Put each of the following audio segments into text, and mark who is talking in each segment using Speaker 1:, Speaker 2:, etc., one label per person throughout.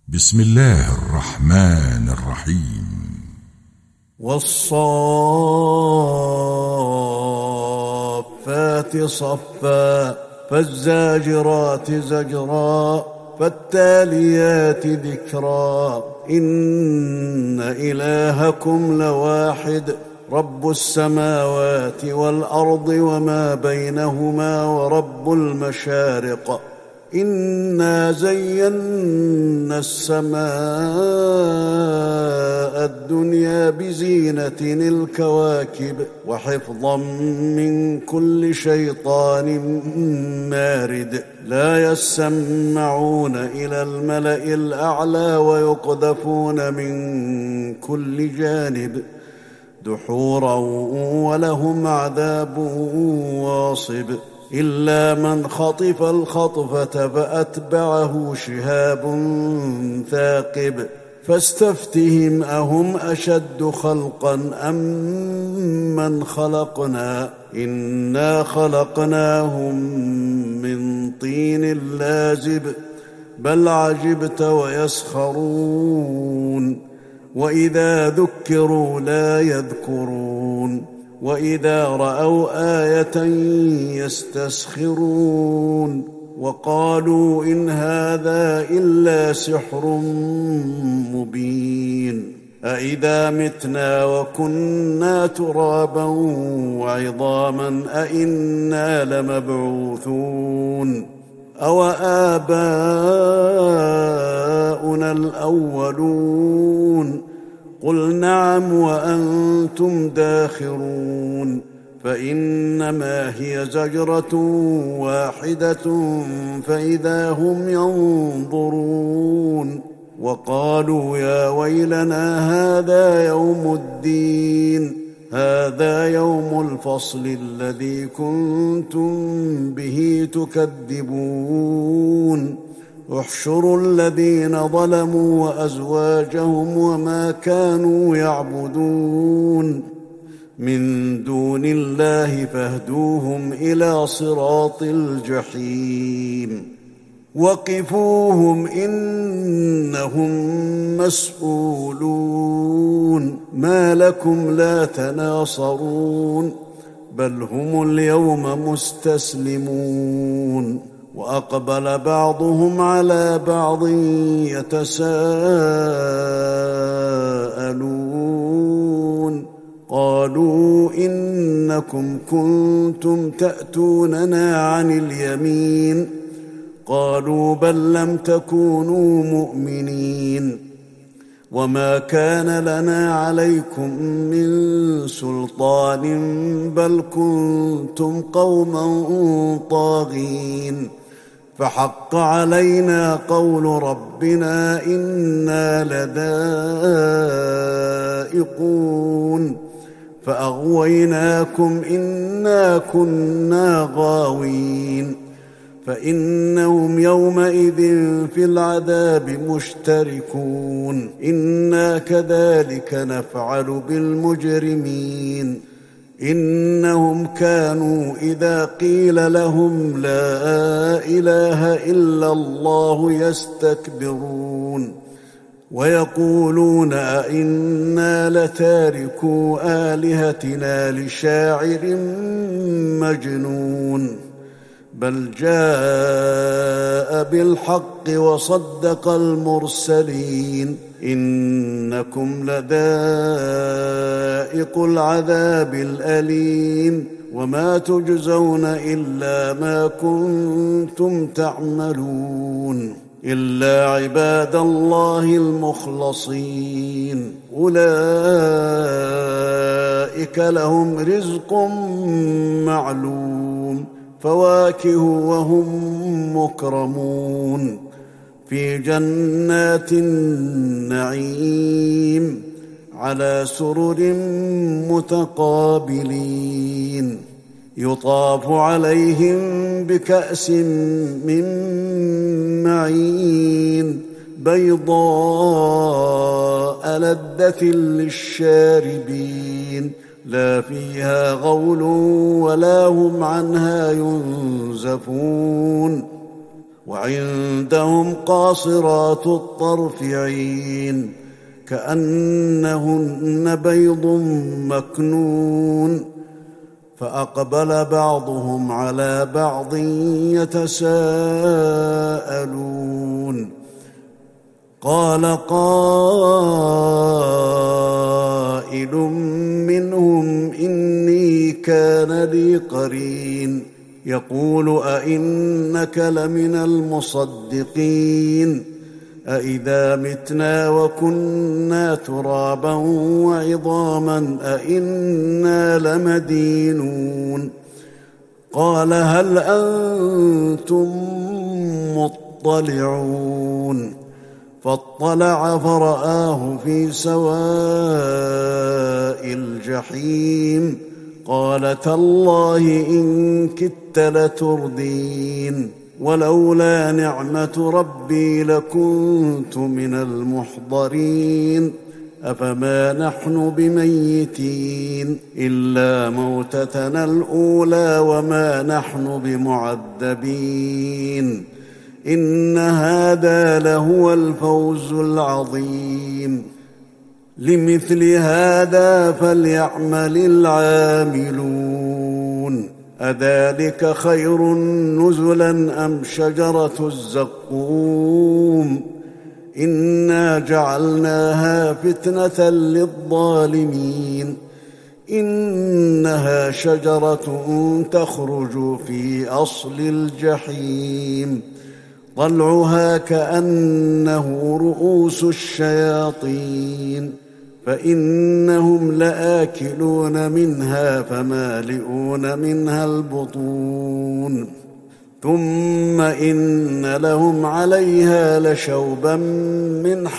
Speaker 1: بسم الله الرحمن الرحيم.
Speaker 2: والصافات صفا فالزاجرات زجرا فالتاليات ذكرا إن إلهكم لواحد رب السماوات والأرض وما بينهما ورب المشارق إنا زينا السماء الدنيا بزينة الكواكب وحفظا من كل شيطان مارد لا يسمعون إلى الملأ الأعلى ويقذفون من كل جانب دحورا ولهم عذاب واصب إلا من خطف الخطفة فأتبعه شهاب ثاقب فاستفتهم أهم أشد خلقا أم من خلقنا إنا خلقناهم من طين لازب بل عجبت ويسخرون وإذا ذكروا لا يذكرون وإذا رأوا آية يستسخرون وقالوا إن هذا إلا سحر مبين أإذا متنا وكنا ترابا وعظاما أإنا لمبعوثون أو آباؤنا الأولون قل نعم وأنتم داخرون فإنما هي زجرة واحدة فإذا هم ينظرون وقالوا يا ويلنا هذا يوم الدين هذا يوم الفصل الذي كنتم به تكذبون احشروا الذين ظلموا وأزواجهم وما كانوا يعبدون من دون الله فاهدوهم إلى صراط الجحيم وقفوهم إنهم مسؤولون ما لكم لا تناصرون بل هم اليوم مستسلمون وأقبل بعضهم على بعض يتساءلون قالوا إنكم كنتم تأتوننا عن اليمين قالوا بل لم تكونوا مؤمنين وما كان لنا عليكم من سلطان بل كنتم قوما طاغين فحق علينا قول ربنا إنا لذائقون فأغويناكم إنا كنا غاوين فإنهم يومئذ في العذاب مشتركون إنا كذلك نفعل بالمجرمين إنهم كانوا إذا قيل لهم لا إله إلا الله يستكبرون ويقولون أئنا لتاركو آلهتنا لشاعر مجنون بل جاء بالحق وصدق المرسلين إنكم لذائق العذاب الأليم وما تجزون إلا ما كنتم تعملون إلا عباد الله المخلصين أولئك لهم رزق معلوم فواكه وهم مكرمون في جنات النعيم على سرر متقابلين يطاف عليهم بكأس من معين بيضاء لذة للشاربين لا فيها غول ولا هم عنها ينزفون وعندهم قاصرات الطرف عين كأنهن بيض مكنون فأقبل بعضهم على بعض يتساءلون قال قائل منهم إني كان لي قرين يقول أئنك لمن المصدقين أإذا متنا وكنا ترابا وعظاما أئنا لمدينون قال هل أنتم مطلعون فاطلع فرآه في سواء الجحيم قال تالله إن كدت لتردين ولولا نعمة ربي لكنت من المحضرين أفما نحن بميتين إلا موتتنا الأولى وما نحن بمعذبين إن هذا لهو الفوز العظيم لمثل هذا فليعمل العاملون أذلك خير نزلا أم شجرة الزقوم إنا جعلناها فتنة للظالمين إنها شجرة تخرج في أصل الجحيم طلعها كأنه رؤوس الشياطين فإنهم لآكلون منها فمالئون منها البطون ثم إن لهم عليها لشوبا من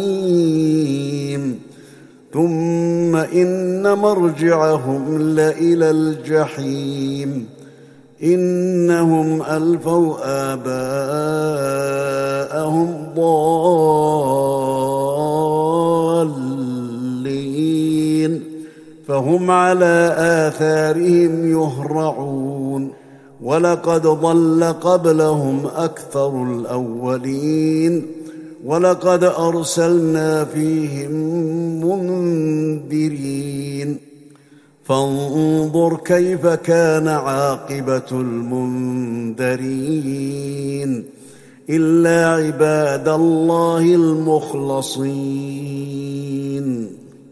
Speaker 2: حميم ثم إن مرجعهم لإلى الجحيم إنهم ألفوا آباءهم ضالين فهم على آثارهم يهرعون ولقد ضل قبلهم أكثر الأولين ولقد أرسلنا فيهم منذرين فانظر كيف كان عاقبة المنذرين إلا عباد الله المخلصين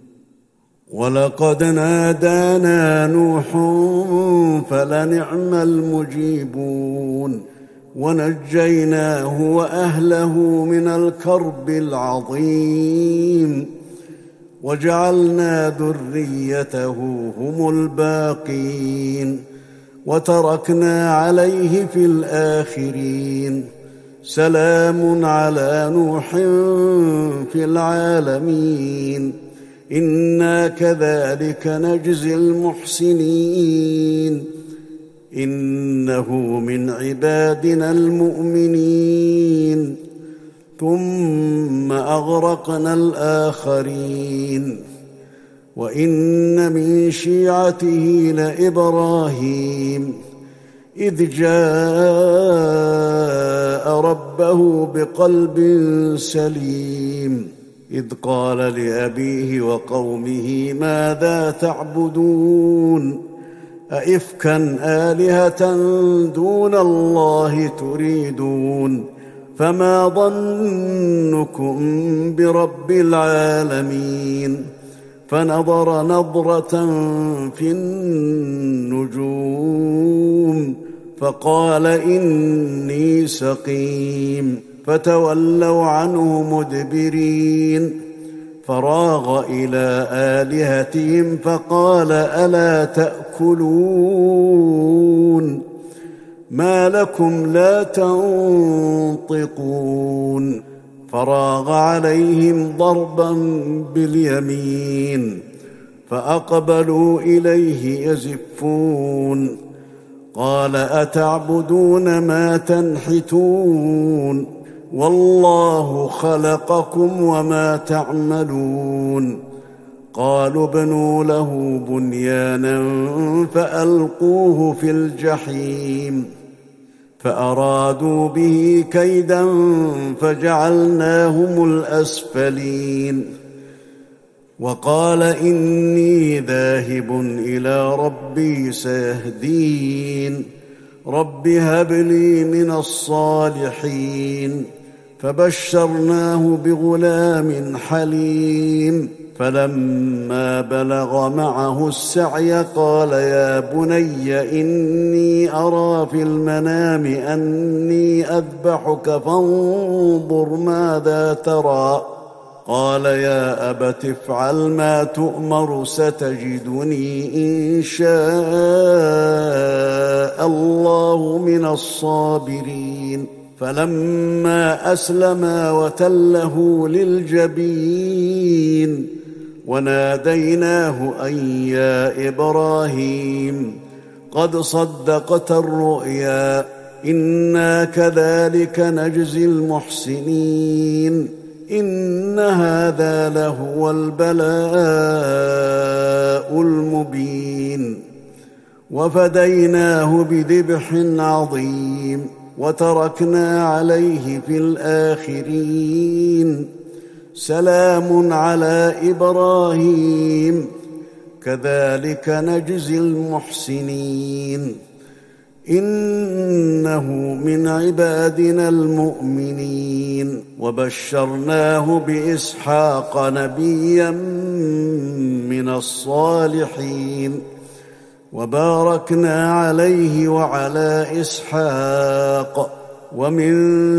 Speaker 2: ولقد نادانا نوح فلنعم المجيبون ونجيناه وأهله من الكرب العظيم وجعلنا ذريته هم الباقين وتركنا عليه في الآخرين سلام على نوح في العالمين إنا كذلك نجزي المحسنين إنه من عبادنا المؤمنين ثم أغرقنا الآخرين وإن من شيعته لإبراهيم إذ جاء ربه بقلب سليم إذ قال لأبيه وقومه ماذا تعبدون أئفكا آلهة دون الله تريدون فما ظنكم برب العالمين فنظر نظرة في النجوم فقال إني سقيم فتولوا عنه مدبرين فراغ إلى آلهتهم فقال ألا تأكلون ما لكم لا تنطقون فراغ عليهم ضربا باليمين فأقبلوا إليه يزفون قال أتعبدون ما تنحتون والله خلقكم وما تعملون قالوا ابنوا له بنيانا فألقوه في الجحيم فأرادوا به كيدا فجعلناهم الأسفلين وقال إني ذاهب إلى ربي سيهدين رب هب لي من الصالحين فبشرناه بغلام حليم فلما بلغ معه السعي قال يا بني إني أرى في المنام أني أذبحك فانظر ماذا ترى قال يا أبت افعل ما تؤمر ستجدني إن شاء الله من الصابرين فلما أسلما وتله للجبين وناديناه أن يا إبراهيم قد صدقت الرؤيا إنا كذلك نجزي المحسنين إن هذا لهو البلاء المبين وفديناه بذبح عظيم وتركنا عليه في الآخرين سلام على إبراهيم كذلك نجزي المحسنين إنه من عبادنا المؤمنين وبشرناه بإسحاق نبيا من الصالحين وباركنا عليه وعلى إسحاق ومن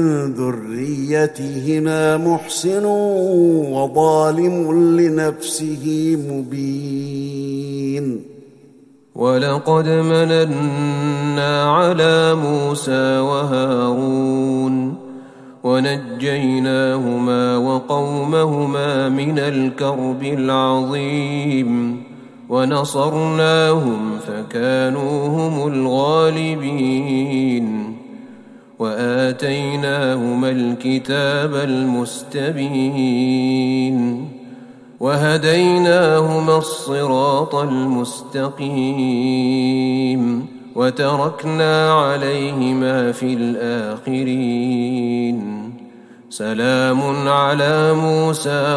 Speaker 2: ذريتهما محسن وظالم لنفسه مبين
Speaker 3: ولقد مننا على موسى وهارون ونجيناهما وقومهما من الكرب العظيم ونصرناهم فكانوا هم الغالبين وآتيناهما الكتاب المستبين وهديناهما الصراط المستقيم وتركنا عليهما في الآخرين سلام على موسى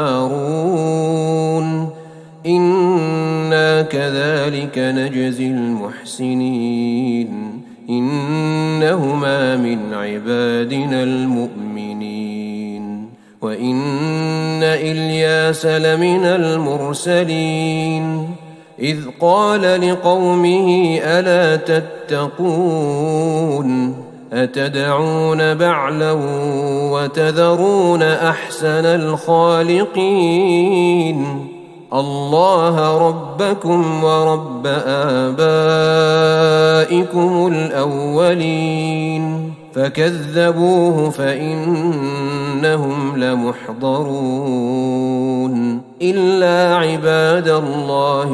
Speaker 3: وهارون إنا كذلك نجزي المحسنين إنهما من عبادنا المؤمنين وإن إلياس لمن المرسلين إذ قال لقومه ألا تتقون أتدعون بعلا وتذرون أحسن الخالقين الله ربكم ورب آبائكم الأولين فكذبوه فإنهم لمحضرون إلا عباد الله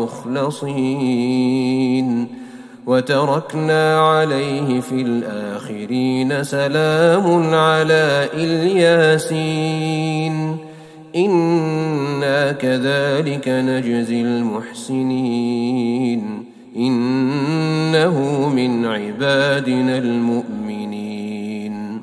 Speaker 3: المخلصين وتركنا عليه في الآخرين سلام على الياسين إنا كذلك نجزي المحسنين إنه من عبادنا المؤمنين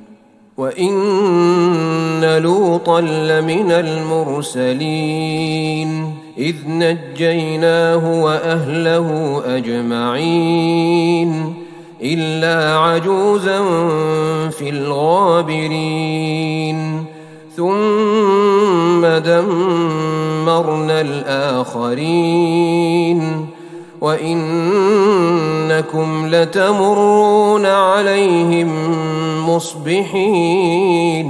Speaker 3: وإن لوطا لمن المرسلين إذ نجيناه وأهله أجمعين إلا عجوزا في الغابرين ثم دمرنا الآخرين وإنكم لتمرون عليهم مصبحين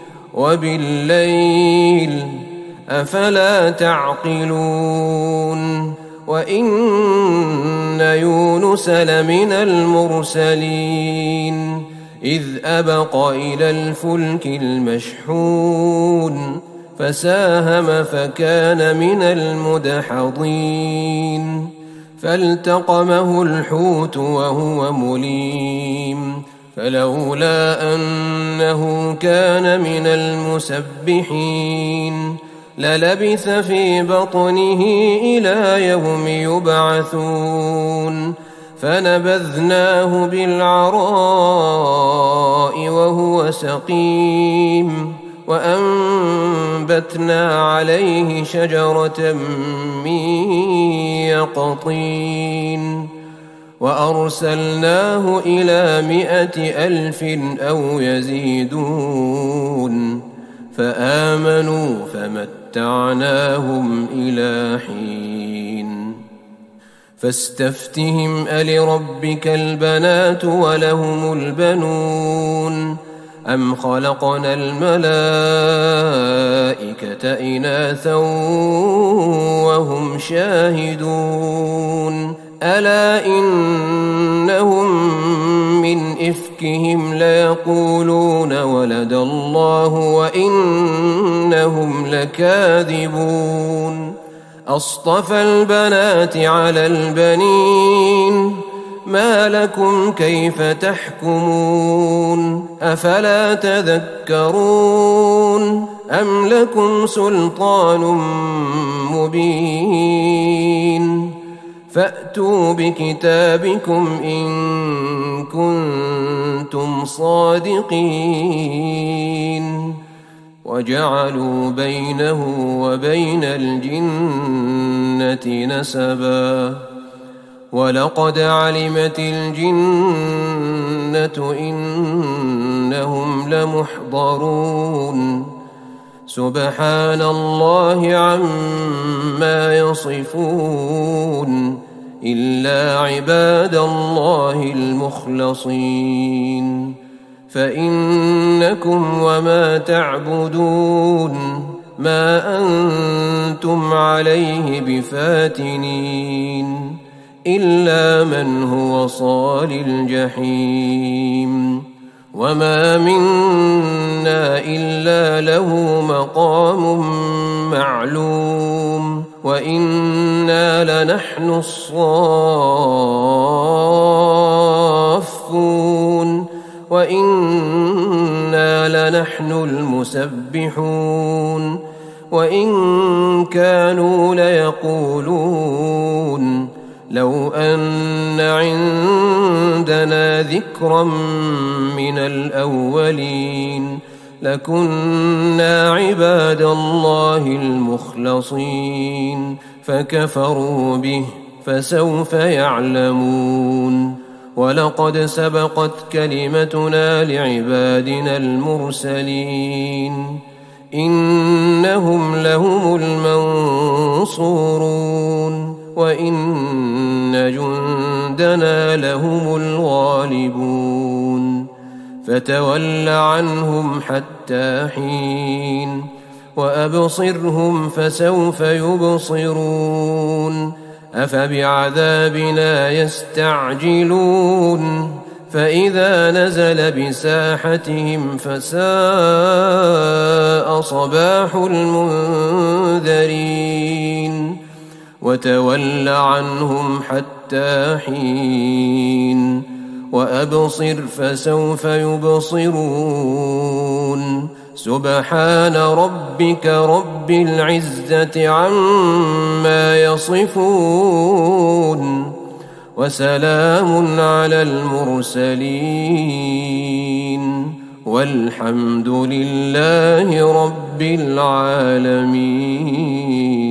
Speaker 3: وبالليل أفلا تعقلون وإن يونس لمن المرسلين إذ أبق إلى الفلك المشحون فساهم فكان من المدحضين فالتقمه الحوت وهو مليم فلولا أنه كان من المسبحين للبث في بطنه إلى يوم يبعثون فنبذناه بالعراء وهو سقيم وأنبتنا عليه شجرة من يقطين وأرسلناه إلى 100,000 أو يزيدون فآمنوا فمتعناهم إلى حين فاستفتهم ألربك البنات ولهم البنون أم خلقنا الملائكة إناثا وهم شاهدون ألا إنهم من إفكهم ليقولون ولد الله وإنهم لكاذبون أصطفى البنات على البنين ما لكم كيف تحكمون أفلا تذكرون أم لكم سلطان مبين فأتوا بكتابكم إن كنتم صادقين وجعلوا بينه وبين الجنة نسبا ولقد علمت الجنة إنهم لمحضرون سبحان الله عما يصفون إلا عباد الله المخلصين فإنكم وما تعبدون ما أنتم عليه بفاتنين إلا من هو صال الجحيم وما منا إلا له مقام معلوم وإنا لنحن الصافون وإنا لنحن المسبحون وإن كانوا ليقولون لو أن عندنا ذكرا من الأولين لكنا عباد الله المخلصين فكفروا به فسوف يعلمون ولقد سبقت كلمتنا لعبادنا المرسلين إنهم لهم المنصورون وإن جندنا لهم الغالبون فتول عنهم حتى حين وأبصرهم فسوف يبصرون أفبعذابنا يستعجلون فإذا نزل بساحتهم فساء صباح المنذرين وتول عنهم حتى حين وأبصر فسوف يبصرون سبحان ربك رب العزة عما يصفون وسلام على المرسلين والحمد لله رب العالمين.